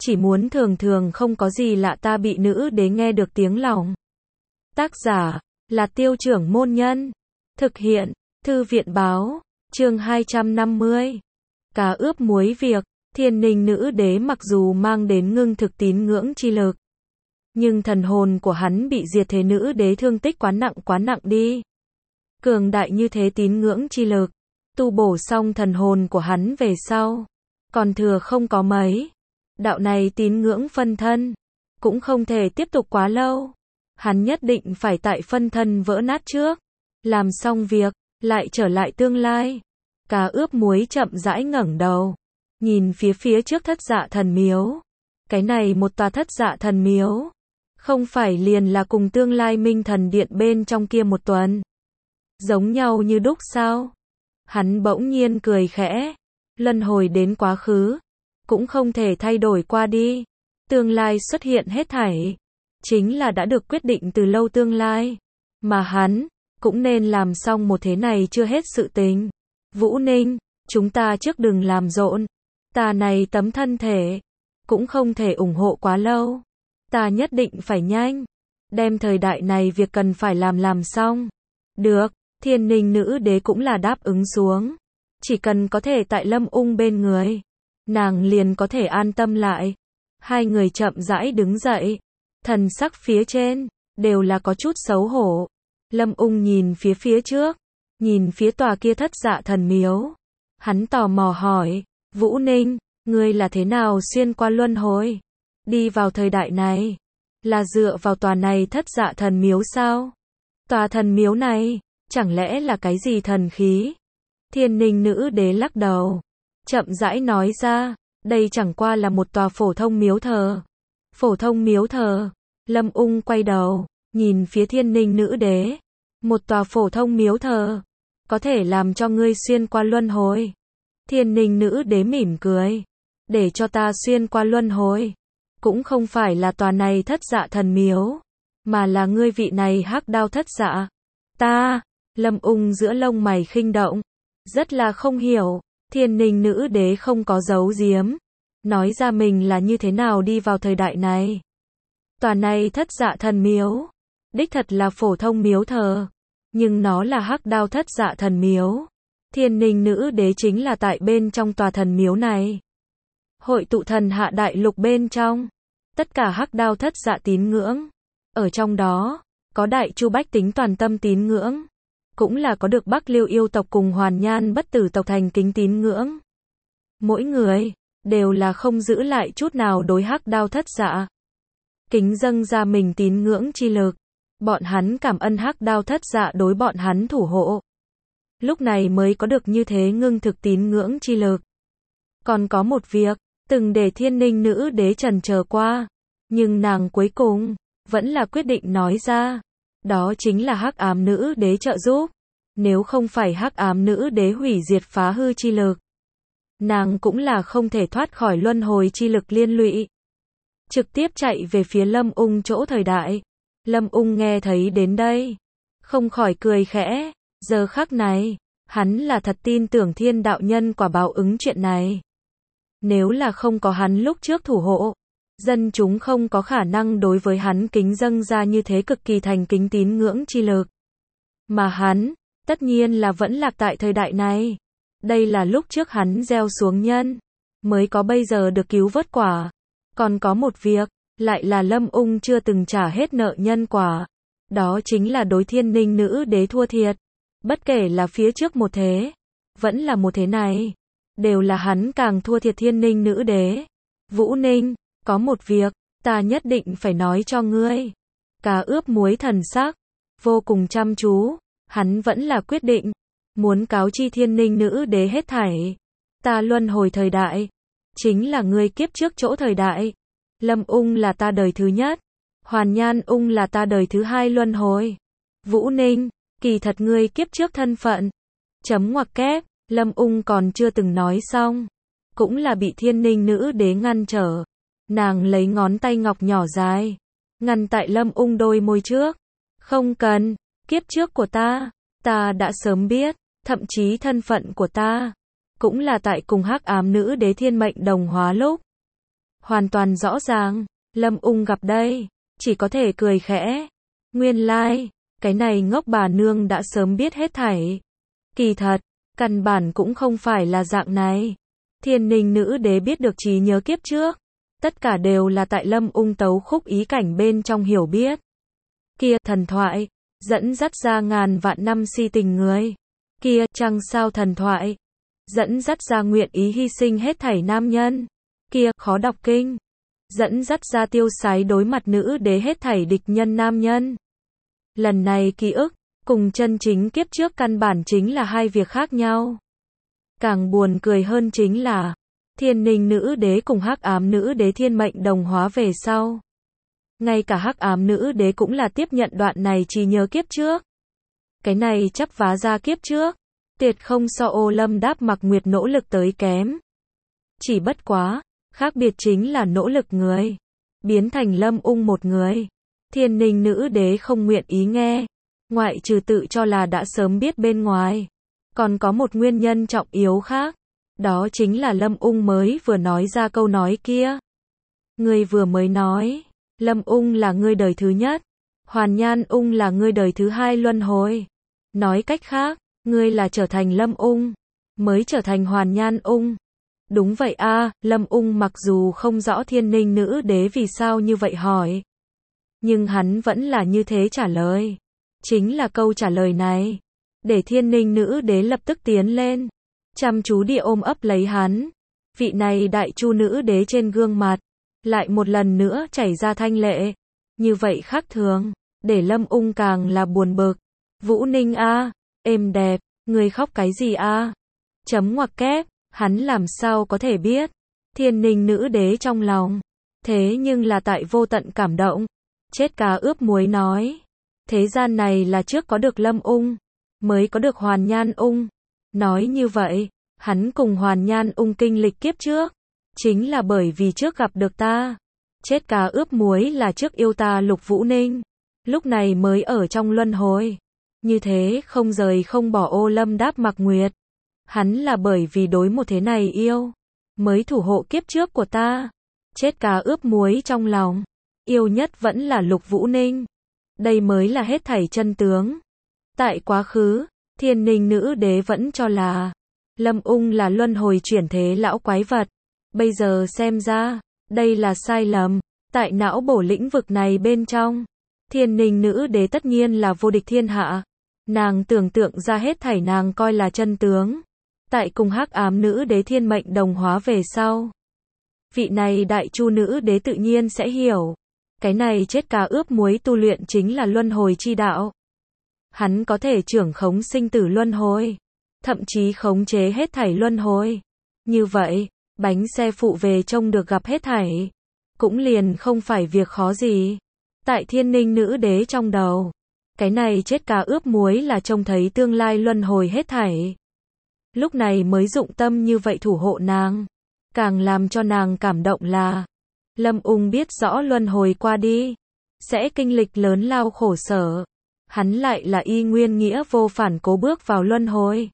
chỉ muốn thường thường không có gì lạ ta bị nữ đế nghe được tiếng lòng. Tác giả là Tiêu Trưởng Môn Nhân. Thực hiện Thư viện Báo. Chương 250. Cá ướp muối việc. Thiên Ninh nữ đế mặc dù mang đến ngưng thực tín ngưỡng chi lực, nhưng thần hồn của hắn bị diệt thế nữ đế thương tích quá nặng đi. Cường đại như thế tín ngưỡng chi lực, tu bổ xong thần hồn của hắn về sau, còn thừa không có mấy. Đạo này tín ngưỡng phân thân, cũng không thể tiếp tục quá lâu. Hắn nhất định phải tại phân thân vỡ nát trước, làm xong việc, lại trở lại tương lai. Cá ướp muối chậm rãi ngẩng đầu, nhìn phía trước Thất Dạ Thần Miếu. Cái này một tòa Thất Dạ Thần Miếu, không phải liền là cùng tương lai Minh Thần Điện bên trong kia một tuần giống nhau như đúc sao? Hắn bỗng nhiên cười khẽ, luân hồi đến quá khứ, cũng không thể thay đổi qua đi. Tương lai xuất hiện hết thảy, chính là đã được quyết định từ lâu tương lai, mà hắn cũng nên làm xong một thế này chưa hết sự tình. Vũ Ninh, chúng ta trước đừng làm rộn, ta này tấm thân thể cũng không thể ủng hộ quá lâu. Ta nhất định phải nhanh đem thời đại này việc cần phải làm xong. Được, Thiên Ninh nữ đế cũng là đáp ứng xuống. Chỉ cần có thể tại Lâm Ung bên người, nàng liền có thể an tâm lại. Hai người chậm rãi đứng dậy, thần sắc phía trên đều là có chút xấu hổ. Lâm Ung nhìn phía trước, nhìn phía tòa kia Thất Dạ Thần Miếu. Hắn tò mò hỏi, Vũ Ninh, ngươi là thế nào xuyên qua luân hồi, đi vào thời đại này? Là dựa vào tòa này Thất Dạ Thần Miếu sao? Tòa thần miếu này, chẳng lẽ là cái gì thần khí? Thiên Ninh nữ đế lắc đầu, chậm rãi nói ra, đây chẳng qua là một tòa phổ thông miếu thờ. Phổ thông miếu thờ? Lâm Ung quay đầu, nhìn phía Thiên Ninh nữ đế. Một tòa phổ thông miếu thờ, có thể làm cho ngươi xuyên qua luân hồi? Thiên Ninh nữ đế mỉm cười, để cho ta xuyên qua luân hồi, cũng không phải là tòa này Thất Dạ Thần Miếu, mà là ngươi vị này Hắc Đao Thất Dạ. Ta, Lâm Ung giữa lông mày khinh động, rất là không hiểu. Thiên Ninh nữ đế không có giấu giếm, nói ra mình là như thế nào đi vào thời đại này. Tòa này Thất Dạ Thần Miếu, đích thật là phổ thông miếu thờ, nhưng nó là Hắc Đao Thất Dạ Thần Miếu. Thiên Ninh nữ đế chính là tại bên trong tòa thần miếu này, hội tụ thần hạ đại lục bên trong tất cả Hắc Đao Thất Dạ tín ngưỡng. Ở trong đó, có Đại Chu Bách Tính toàn tâm tín ngưỡng, cũng là có được Bắc Liêu yêu tộc cùng Hoàn Nhan bất tử tộc thành kính tín ngưỡng. Mỗi người đều là không giữ lại chút nào đối Hắc Đao Thất Dạ, kính dâng ra mình tín ngưỡng chi lực. Bọn hắn cảm ơn Hắc Đao Thất Dạ đối bọn hắn thủ hộ, lúc này mới có được như thế ngưng thực tín ngưỡng chi lực. Còn có một việc, từng để Thiên Ninh nữ đế chần chờ qua, nhưng nàng cuối cùng vẫn là quyết định nói ra. Đó chính là Hắc Ám nữ đế trợ giúp. Nếu không phải Hắc Ám nữ đế hủy diệt phá hư chi lực, nàng cũng là không thể thoát khỏi luân hồi chi lực liên lụy, trực tiếp chạy về phía Lâm Ung chỗ thời đại. Lâm Ung nghe thấy đến đây, không khỏi cười khẽ. Giờ khắc này, hắn là thật tin tưởng thiên đạo nhân quả báo ứng chuyện này. Nếu là không có hắn lúc trước thủ hộ, dân chúng không có khả năng đối với hắn kính dâng ra như thế cực kỳ thành kính tín ngưỡng chi lực. Mà hắn, tất nhiên là vẫn lạc tại thời đại này. Đây là lúc trước hắn gieo xuống nhân, mới có bây giờ được cứu vớt quả. Còn có một việc, lại là Lâm Ung chưa từng trả hết nợ nhân quả. Đó chính là đối Thiên Ninh nữ đế thua thiệt. Bất kể là phía trước một thế, vẫn là một thế này, đều là hắn càng thua thiệt Thiên Ninh nữ đế. Vũ Ninh, có một việc, ta nhất định phải nói cho ngươi. Cá ướp muối thần sắc vô cùng chăm chú, hắn vẫn là quyết định muốn cáo chi Thiên Ninh nữ đế hết thảy. Ta luân hồi thời đại, chính là ngươi kiếp trước chỗ thời đại. Lâm Ung là ta đời thứ nhất, Hoàn Nhan Ung là ta đời thứ hai luân hồi. Vũ Ninh, kỳ thật ngươi kiếp trước thân phận. Chấm ngoặc kép, Lâm Ung còn chưa từng nói xong, cũng là bị Thiên Ninh nữ đế ngăn trở. Nàng lấy ngón tay ngọc nhỏ dài, ngăn tại Lâm Ung đôi môi trước. Không cần, kiếp trước của ta đã sớm biết, thậm chí thân phận của ta cũng là tại cùng Hắc Ám nữ đế thiên mệnh đồng hóa lúc. hoàn toàn rõ ràng, Lâm Ung gặp đây, chỉ có thể cười khẽ. Nguyên lai, cái này ngốc bà nương đã sớm biết hết thảy. Kỳ thật, căn bản cũng không phải là dạng này. Thiên Ninh nữ đế biết được trí nhớ kiếp trước. Tất cả đều là tại Lâm Ung tấu khúc ý cảnh bên trong hiểu biết. Kia thần thoại, dẫn dắt ra ngàn vạn năm si tình người. Kia trăng sao thần thoại, dẫn dắt ra nguyện ý hy sinh hết thảy nam nhân. Kia khó đọc kinh, dẫn dắt ra tiêu sái đối mặt nữ đế hết thảy địch nhân nam nhân. Lần này ký ức, cùng chân chính kiếp trước căn bản chính là hai việc khác nhau. Càng buồn cười hơn chính là, Thiên Ninh nữ đế cùng Hắc Ám nữ đế thiên mệnh đồng hóa về sau. Ngay cả Hắc Ám nữ đế cũng là tiếp nhận đoạn này trí nhớ kiếp trước. Cái này chắp vá ra kiếp trước, tuyệt không so Ô Lâm Đáp Mặc Nguyệt nỗ lực tới kém. Chỉ bất quá, khác biệt chính là nỗ lực người biến thành Lâm Ung một người. Thiên Ninh nữ đế không nguyện ý nghe, ngoại trừ tự cho là đã sớm biết bên ngoài. Còn có một nguyên nhân trọng yếu khác, đó chính là Lâm Ung mới vừa nói ra câu nói kia. Ngươi vừa mới nói, Lâm Ung là ngươi đời thứ nhất, Hoàn Nhan Ung là ngươi đời thứ hai luân hồi. Nói cách khác, ngươi là trở thành Lâm Ung, mới trở thành Hoàn Nhan Ung. Đúng vậy a, Lâm Ung mặc dù không rõ Thiên Ninh nữ đế vì sao như vậy hỏi, nhưng hắn vẫn là như thế trả lời. Chính là câu trả lời này, để Thiên Ninh nữ đế lập tức tiến lên, chăm chú địa ôm ấp lấy hắn. Vị này đại chu nữ đế trên gương mặt, lại một lần nữa chảy ra thanh lệ. Như vậy khác thường, để Lâm Ung càng là buồn bực. Vũ Ninh a, êm đẹp, ngươi khóc cái gì a? Chấm ngoặc kép, hắn làm sao có thể biết. Thiên Ninh nữ đế trong lòng, thế nhưng là tại vô tận cảm động. Chết cá ướp muối nói, thế gian này là trước có được Lâm Ung, mới có được Hoàn Nhan Ung. Nói như vậy, hắn cùng Hoàn Nhan Ung kinh lịch kiếp trước, chính là bởi vì trước gặp được ta. Chết cá ướp muối là trước yêu ta Lục Vũ Ninh, lúc này mới ở trong luân hồi. Như thế không rời không bỏ Ô Lâm Đáp Mặc Nguyệt. Hắn là bởi vì đối một thế này yêu, mới thủ hộ kiếp trước của ta. Chết cá ướp muối trong lòng, yêu nhất vẫn là Lục Vũ Ninh. Đây mới là hết thảy chân tướng. Tại quá khứ, Thiên Ninh nữ đế vẫn cho là Lâm Ung là luân hồi chuyển thế lão quái vật. Bây giờ xem ra, đây là sai lầm. Tại não bổ lĩnh vực này bên trong, Thiên Ninh nữ đế tất nhiên là vô địch thiên hạ. Nàng tưởng tượng ra hết thảy nàng coi là chân tướng. Tại cùng Hắc Ám nữ đế thiên mệnh đồng hóa về sau, vị này đại chu nữ đế tự nhiên sẽ hiểu. Cái này chết cá ướp muối tu luyện chính là luân hồi chi đạo. Hắn có thể trưởng khống sinh tử luân hồi, thậm chí khống chế hết thảy luân hồi. Như vậy, bánh xe phụ về trông được gặp hết thảy, cũng liền không phải việc khó gì. Tại Thiên Ninh nữ đế trong đầu, cái này chết cá ướp muối là trông thấy tương lai luân hồi hết thảy. Lúc này mới dụng tâm như vậy thủ hộ nàng. Càng làm cho nàng cảm động là, Lâm Ung biết rõ luân hồi qua đi, sẽ kinh lịch lớn lao khổ sở. Hắn lại là y nguyên nghĩa vô phản cố bước vào luân hồi.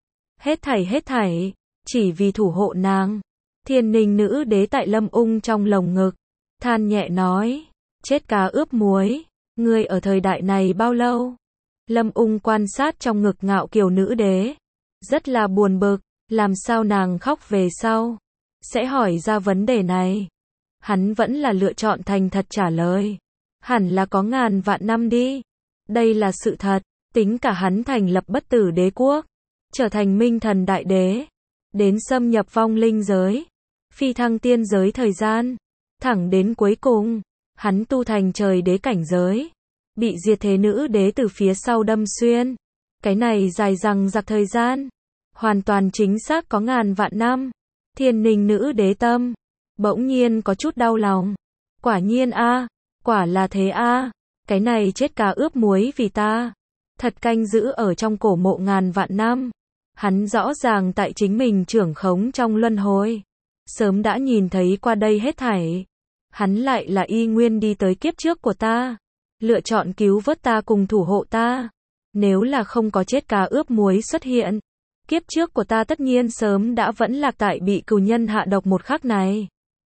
Hết thảy, chỉ vì thủ hộ nàng. Thiên Ninh nữ đế tại Lâm Ung trong lồng ngực, than nhẹ nói, chết cá ướp muối, ngươi ở thời đại này bao lâu? Lâm Ung quan sát trong ngực ngạo kiều nữ đế, rất là buồn bực, làm sao nàng khóc về sau, sẽ hỏi ra vấn đề này. Hắn vẫn là lựa chọn thành thật trả lời, hẳn là có ngàn vạn năm đi. Đây là sự thật, tính cả hắn thành lập bất tử đế quốc, trở thành minh thần đại đế, đến xâm nhập vong linh giới, phi thăng tiên giới thời gian, thẳng đến cuối cùng, hắn tu thành trời đế cảnh giới, bị diệt thế nữ đế từ phía sau đâm xuyên. Cái này dài dằng dặc thời gian, hoàn toàn chính xác có ngàn vạn năm. Thiên Ninh nữ đế tâm, bỗng nhiên có chút đau lòng. Quả nhiên a, quả là thế a, cái này chết cá ướp muối vì ta, thật canh giữ ở trong cổ mộ ngàn vạn năm. Hắn rõ ràng tại chính mình trưởng khống trong luân hồi, sớm đã nhìn thấy qua đây hết thảy. Hắn lại là y nguyên đi tới kiếp trước của ta, lựa chọn cứu vớt ta cùng thủ hộ ta. Nếu là không có chết cá ướp muối xuất hiện, kiếp trước của ta tất nhiên sớm đã vẫn lạc tại bị cừu nhân hạ độc một khắc này.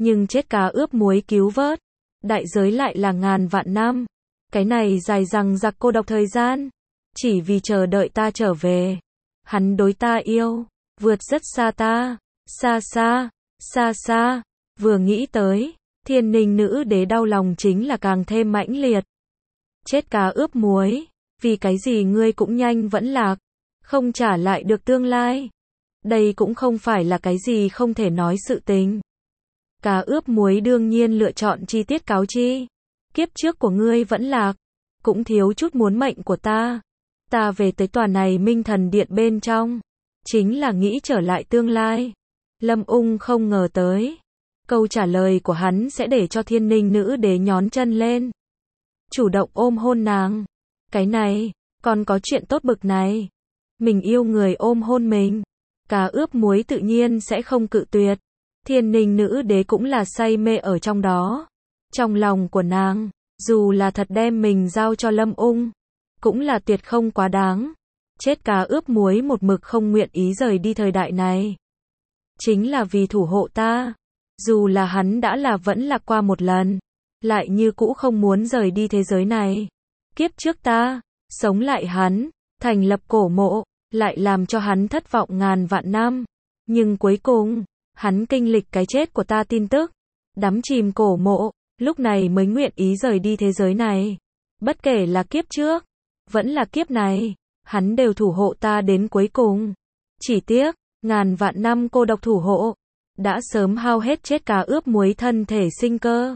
Nhưng chết cá ướp muối cứu vớt, đại giới lại là ngàn vạn năm. Cái này dài dằng dặc cô độc thời gian, chỉ vì chờ đợi ta trở về. Hắn đối ta yêu, vượt rất xa ta, xa xa, xa xa. Vừa nghĩ tới, Thiên Ninh nữ đế đau lòng chính là càng thêm mãnh liệt. Chết cá ướp muối, vì cái gì ngươi cũng nhanh vẫn lạc, không trả lại được tương lai. Đây cũng không phải là cái gì không thể nói sự tình. Cá ướp muối đương nhiên lựa chọn chi tiết cáo chi. Kiếp trước của ngươi vẫn lạc, cũng thiếu chút muốn mệnh của ta. Ta về tới tòa này Minh Thần Điện bên trong, chính là nghĩ trở lại tương lai. Lâm Ung không ngờ tới, câu trả lời của hắn sẽ để cho Thiên Ninh nữ đế nhón chân lên, chủ động ôm hôn nàng. Cái này, còn có chuyện tốt bực này. Mình yêu người ôm hôn mình, cá ướp muối tự nhiên sẽ không cự tuyệt. Thiên Ninh nữ đế cũng là say mê ở trong đó. Trong lòng của nàng, dù là thật đem mình giao cho Lâm Ung, cũng là tuyệt không quá đáng. Chết cá ướp muối một mực không nguyện ý rời đi thời đại này, chính là vì thủ hộ ta. Dù là hắn đã là vẫn lạc qua một lần, lại như cũ không muốn rời đi thế giới này. Kiếp trước ta, sống lại hắn, thành lập cổ mộ, lại làm cho hắn thất vọng ngàn vạn năm. Nhưng cuối cùng, hắn kinh lịch cái chết của ta tin tức, đắm chìm cổ mộ, lúc này mới nguyện ý rời đi thế giới này. Bất kể là kiếp trước, vẫn là kiếp này, hắn đều thủ hộ ta đến cuối cùng. Chỉ tiếc, ngàn vạn năm cô độc thủ hộ, đã sớm hao hết chết cá ướp muối thân thể sinh cơ.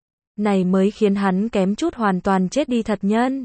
Này mới khiến hắn kém chút hoàn toàn chết đi thật nhân.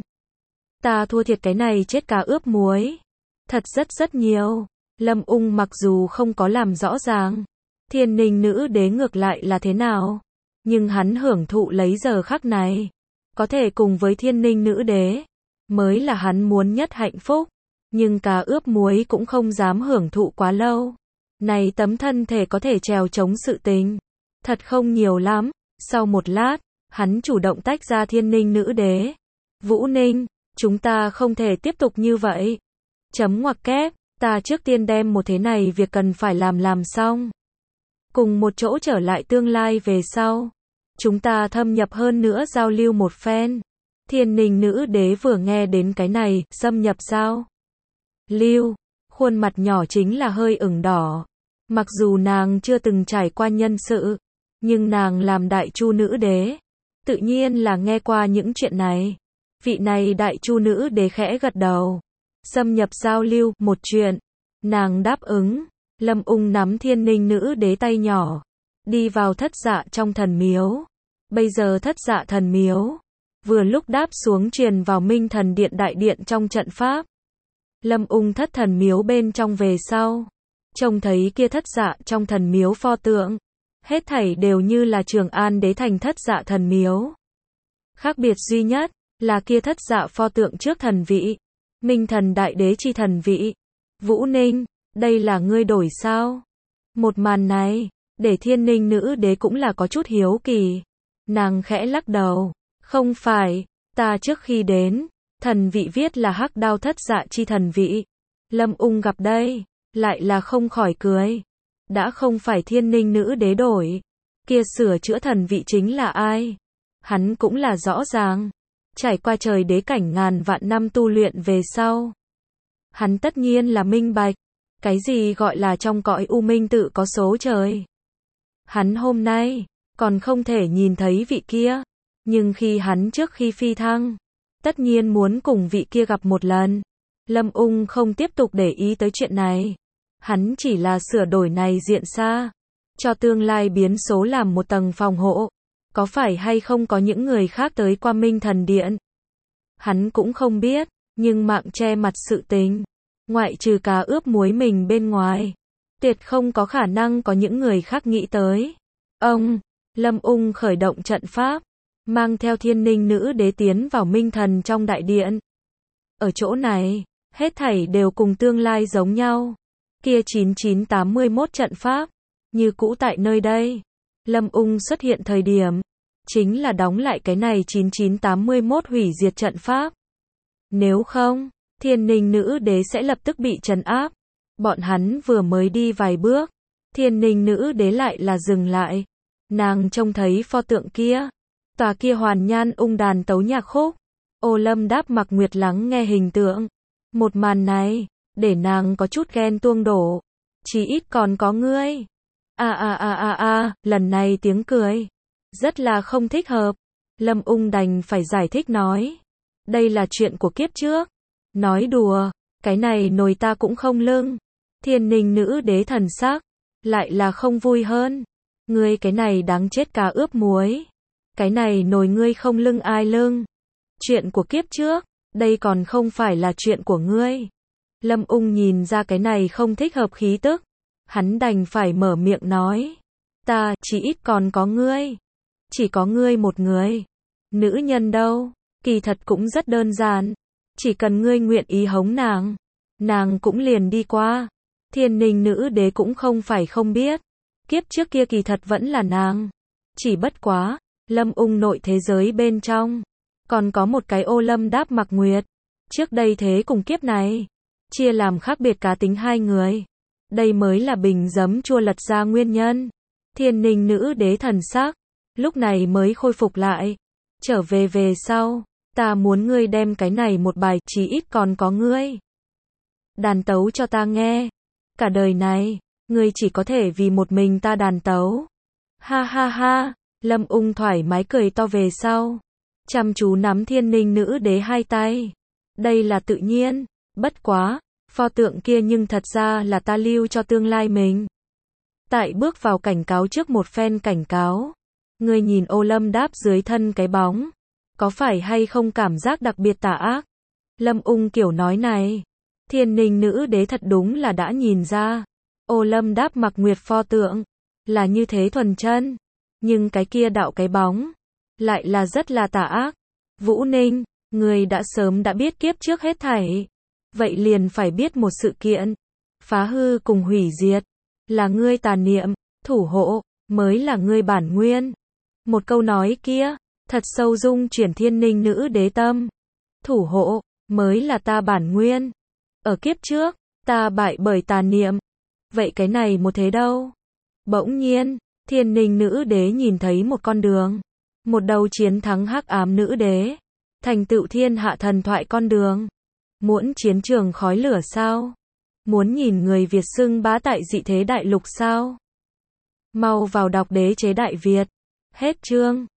Ta thua thiệt cái này chết cá ướp muối. Thật rất nhiều. Lâm Ung mặc dù không có làm rõ ràng Thiên Ninh nữ đế ngược lại là thế nào, nhưng hắn hưởng thụ lấy giờ khắc này. Có thể cùng với Thiên Ninh nữ đế, mới là hắn muốn nhất hạnh phúc. Nhưng cá ướp muối cũng không dám hưởng thụ quá lâu. Này tấm thân thể có thể trèo chống sự tình, thật không nhiều lắm. Sau một lát, hắn chủ động tách ra Thiên Ninh nữ đế. Vũ Ninh, chúng ta không thể tiếp tục như vậy. Chấm ngoặc kép, ta trước tiên đem một thế này việc cần phải làm xong. Cùng một chỗ trở lại tương lai về sau. Chúng ta thâm nhập hơn nữa giao lưu một phen. Thiên Ninh nữ đế vừa nghe đến cái này, xâm nhập giao lưu, khuôn mặt nhỏ chính là hơi ửng đỏ. Mặc dù nàng chưa từng trải qua nhân sự, nhưng nàng làm đại chu nữ đế, tự nhiên là nghe qua những chuyện này. Vị này đại chu nữ đế khẽ gật đầu. Xâm nhập giao lưu, một chuyện. Nàng đáp ứng. Lâm Ung nắm Thiên Ninh nữ đế tay nhỏ, đi vào thất dạ trong thần miếu. Bây giờ thất dạ thần miếu, vừa lúc đáp xuống truyền vào Minh Thần Điện đại điện trong trận pháp. Lâm Ung thất thần miếu bên trong về sau, trông thấy kia thất dạ trong thần miếu pho tượng, hết thảy đều như là Trường An đế thành thất dạ thần miếu. Khác biệt duy nhất là kia thất dạ pho tượng trước thần vị, Minh Thần đại đế chi thần vị. Vũ Ninh, đây là ngươi đổi sao? Một màn này, để Thiên Ninh nữ đế cũng là có chút hiếu kỳ. Nàng khẽ lắc đầu, không phải, ta trước khi đến, thần vị viết là hắc đao thất dạ chi thần vị. Lâm Ung gặp đây, lại là không khỏi cười. Đã không phải Thiên Ninh nữ đế đổi, kia sửa chữa thần vị chính là ai? Hắn cũng là rõ ràng. Trải qua trời đế cảnh ngàn vạn năm tu luyện về sau, hắn tất nhiên là minh bạch, cái gì gọi là trong cõi u minh tự có số trời. Hắn hôm nay, còn không thể nhìn thấy vị kia, nhưng khi hắn trước khi phi thăng, tất nhiên muốn cùng vị kia gặp một lần. Lâm Ung không tiếp tục để ý tới chuyện này. Hắn chỉ là sửa đổi này diện xa, cho tương lai biến số làm một tầng phòng hộ. Có phải hay không có những người khác tới qua Minh Thần Điện? Hắn cũng không biết, nhưng mạng che mặt sự tình, ngoại trừ cá ướp muối mình bên ngoài, tuyệt không có khả năng có những người khác nghĩ tới. Ông, Lâm Ung khởi động trận pháp, mang theo Thiên Ninh nữ đế tiến vào Minh Thần trong đại điện. Ở chỗ này, hết thảy đều cùng tương lai giống nhau. Kia 9981 trận pháp, như cũ tại nơi đây. Lâm Ung xuất hiện thời điểm, chính là đóng lại cái này 9981 hủy diệt trận pháp. Nếu không, Thiên Ninh nữ đế sẽ lập tức bị trấn áp. Bọn hắn vừa mới đi vài bước, Thiên Ninh nữ đế lại là dừng lại. Nàng trông thấy pho tượng kia, tòa kia hoàn nhan ung đàn tấu nhạc khúc. Ô Lâm Đáp Mặc Nguyệt lắng nghe hình tượng. Một màn này, để nàng có chút ghen tuông đổ. Chỉ ít còn có ngươi. Lần này tiếng cười. Rất là không thích hợp. Lâm Ung đành phải giải thích nói. Đây là chuyện của kiếp trước. Nói đùa, cái này nồi ta cũng không lưng. Thiên Ninh nữ đế thần sắc, lại là không vui hơn. Ngươi cái này đáng chết cá ướp muối. Cái này nồi ngươi không lưng ai lưng. Chuyện của kiếp trước, đây còn không phải là chuyện của ngươi. Lâm Ung nhìn ra cái này không thích hợp khí tức. Hắn đành phải mở miệng nói. Ta, chỉ ít còn có ngươi. Chỉ có ngươi một người. Nữ nhân đâu, kỳ thật cũng rất đơn giản. Chỉ cần ngươi nguyện ý hống nàng cũng liền đi qua. Thiên Ninh nữ đế cũng không phải không biết. Kiếp trước kia kỳ thật vẫn là nàng. Chỉ bất quá, Lâm Ung nội thế giới bên trong. Còn có một cái Ô Lâm Đáp Mặc Nguyệt. Trước đây thế cùng kiếp này. Chia làm khác biệt cá tính hai người. Đây mới là bình giấm chua lật ra nguyên nhân. Thiên Ninh nữ đế thần sắc. Lúc này mới khôi phục lại. Trở về sau. Ta muốn ngươi đem cái này một bài chí ít còn có ngươi. Đàn tấu cho ta nghe. Cả đời này, ngươi chỉ có thể vì một mình ta đàn tấu. Ha ha ha, Lâm Ung thoải mái cười to về sau. Chăm chú nắm Thiên Ninh nữ đế hai tay. Đây là tự nhiên, bất quá, pho tượng kia nhưng thật ra là ta lưu cho tương lai mình. Tại bước vào cảnh cáo trước một phen cảnh cáo. Ngươi nhìn Ô Lâm Đáp dưới thân cái bóng. Có phải hay không cảm giác đặc biệt tà ác? Lâm Ung kiểu nói này. Thiên Ninh nữ đế thật đúng là đã nhìn ra. Ô Lâm Đáp Mặc Nguyệt pho tượng. Là như thế thuần chân. Nhưng cái kia đạo cái bóng. Lại là rất là tà ác. Vũ Ninh, người đã sớm đã biết kiếp trước hết thảy. Vậy liền phải biết một sự kiện. Phá hư cùng hủy diệt. Là ngươi tà niệm. Thủ hộ. Mới là ngươi bản nguyên. Một câu nói kia. Thật sâu dung chuyển Thiên Ninh nữ đế tâm. Thủ hộ. Mới là ta bản nguyên. Ở kiếp trước. Ta bại bởi tà niệm. Vậy cái này một thế đâu? Bỗng nhiên. Thiên Ninh nữ đế nhìn thấy một con đường. Một đầu chiến thắng hắc ám nữ đế. Thành tựu thiên hạ thần thoại con đường. Muốn chiến trường khói lửa sao? Muốn nhìn người Việt xưng bá tại dị thế đại lục sao? Mau vào đọc Đế chế Đại Việt. Hết chương.